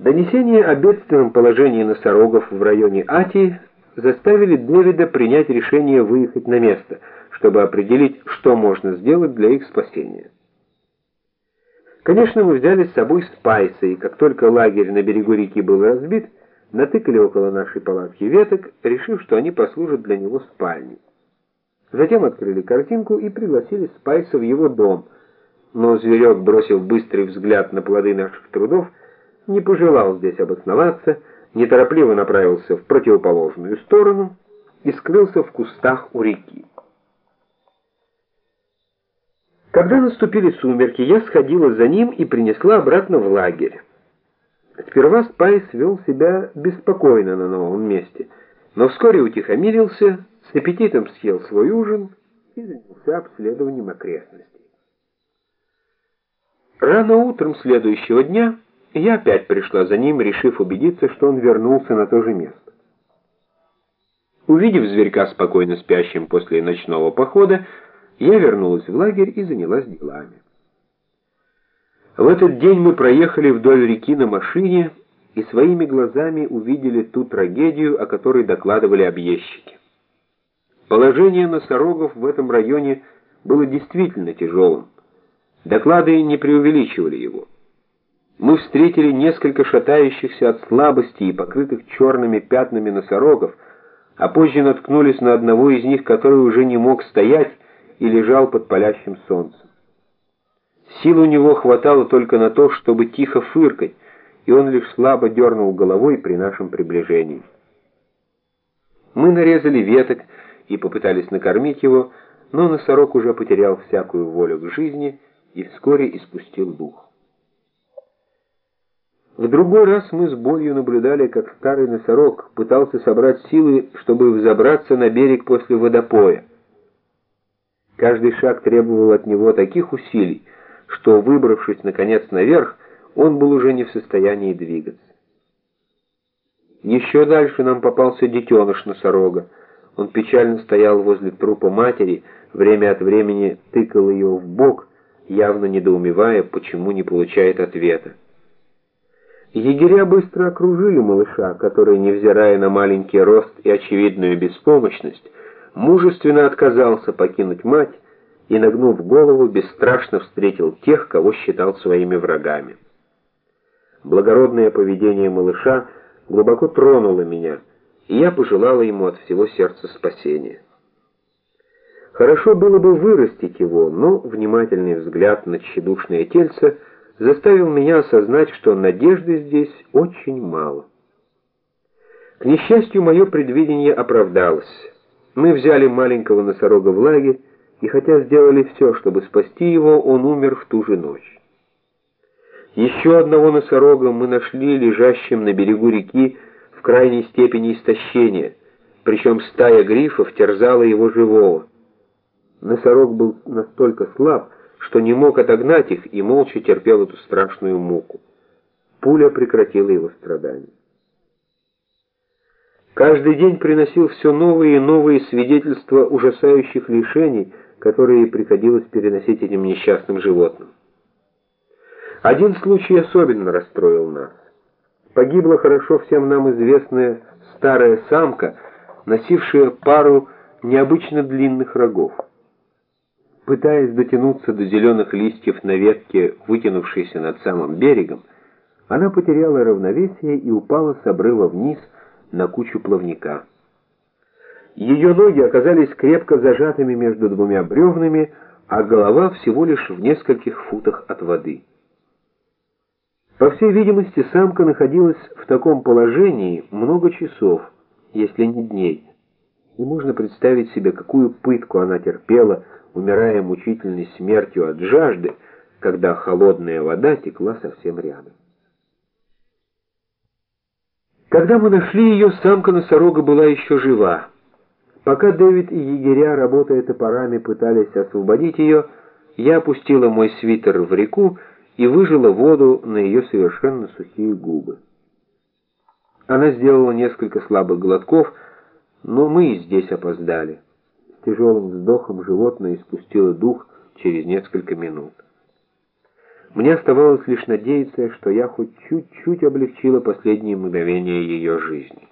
Донесения о бедственном положении носорогов в районе Ати заставили Дэвида принять решение выехать на место, чтобы определить, что можно сделать для их спасения. Конечно, мы взяли с собой Спайса, и как только лагерь на берегу реки был разбит, натыкали около нашей палатки веток, решив, что они послужат для него спальней. Затем открыли корзинку и пригласили Спайса в его дом, но зверек, бросив быстрый взгляд на плоды наших трудов, не пожелал здесь обосноваться, неторопливо направился в противоположную сторону и скрылся в кустах у реки. Когда наступили сумерки, я сходила за ним и принесла обратно в лагерь. Сперва Спайс вел себя беспокойно на новом месте, но вскоре утихомирился, с аппетитом съел свой ужин и занялся обследованием окрестностей. Рано утром следующего дня я опять пришла за ним, решив убедиться, что он вернулся на то же место. Увидев зверька спокойно спящим после ночного похода, я вернулась в лагерь и занялась делами. В этот день мы проехали вдоль реки на машине и своими глазами увидели ту трагедию, о которой докладывали объездчики. Положение носорогов в этом районе было действительно тяжелым. Доклады не преувеличивали его. Мы встретили несколько шатающихся от слабости и покрытых черными пятнами носорогов, а позже наткнулись на одного из них, который уже не мог стоять и лежал под палящим солнцем. Сил у него хватало только на то, чтобы тихо фыркать, и он лишь слабо дернул головой при нашем приближении. Мы нарезали веток и попытались накормить его, но носорог уже потерял всякую волю к жизни и вскоре испустил дух. В другой раз мы с болью наблюдали, как старый носорог пытался собрать силы, чтобы взобраться на берег после водопоя. Каждый шаг требовал от него таких усилий, что, выбравшись наконец наверх, он был уже не в состоянии двигаться. Еще дальше нам попался детеныш носорога. Он печально стоял возле трупа матери, время от времени тыкал ее в бок, явно недоумевая, почему не получает ответа. Егеря быстро окружили малыша, который, невзирая на маленький рост и очевидную беспомощность, мужественно отказался покинуть мать и, нагнув голову, бесстрашно встретил тех, кого считал своими врагами. Благородное поведение малыша глубоко тронуло меня, и я пожелала ему от всего сердца спасения. Хорошо было бы вырастить его, но внимательный взгляд на тщедушное тельце заставил меня осознать, что надежды здесь очень мало. К несчастью, мое предвидение оправдалось. Мы взяли маленького носорога в лагерь, и хотя сделали все, чтобы спасти его, он умер в ту же ночь. Еще одного носорога мы нашли лежащим на берегу реки в крайней степени истощения, причем стая грифов терзала его живого. Носорог был настолько слаб, что не мог отогнать их и молча терпел эту страшную муку. Пуля прекратила его страдания. Каждый день приносил все новые и новые свидетельства ужасающих лишений, которые приходилось переносить этим несчастным животным. Один случай особенно расстроил нас. Погибла хорошо всем нам известная старая самка, носившая пару необычно длинных рогов. Пытаясь дотянуться до зеленых листьев на ветке, вытянувшейся над самым берегом, она потеряла равновесие и упала с обрыва вниз на кучу плавника. Ее ноги оказались крепко зажатыми между двумя бревнами, а голова всего лишь в нескольких футах от воды. По всей видимости, самка находилась в таком положении много часов, если не дней, и можно представить себе, какую пытку она терпела, умирая мучительной смертью от жажды, когда холодная вода текла совсем рядом. Когда мы нашли ее, самка носорога была еще жива. Пока Дэвид и егеря, работая топорами, пытались освободить ее, я опустила мой свитер в реку и выжила воду на ее совершенно сухие губы. Она сделала несколько слабых глотков, но мы и здесь опоздали. С тяжелым вздохом животное испустило дух через несколько минут. Мне оставалось лишь надеяться, что я хоть чуть-чуть облегчила последние мгновения ее жизни.